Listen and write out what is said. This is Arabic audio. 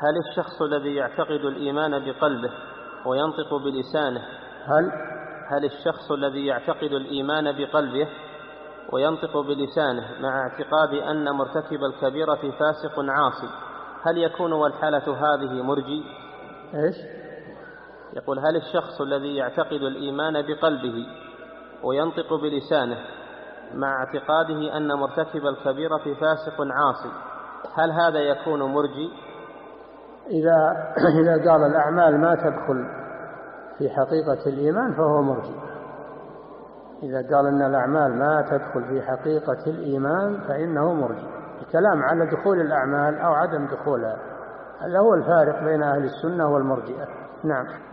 هل الشخص الذي يعتقد الإيمان بقلبه وينطق بلسانه هل الشخص الذي يعتقد الإيمان بقلبه وينطق بلسانه مع اعتقاد أن مرتكب الكبيرة فاسق عاصي، هل يكون والحالة هذه مرجي؟ إيش؟ يقول: هل الشخص الذي يعتقد الإيمان بقلبه وينطق بلسانه مع اعتقاده أن مرتكب الكبيرة فاسق عاصي، هل هذا يكون مرجي؟ إذا قال الأعمال ما تدخل في حقيقة الإيمان فهو مرجي. إذا قال أن الأعمال ما تدخل في حقيقة الإيمان فإنه مرجي. الكلام على دخول الأعمال أو عدم دخولها، هذا هو الفارق بين أهل السنة والمرجئة. نعم.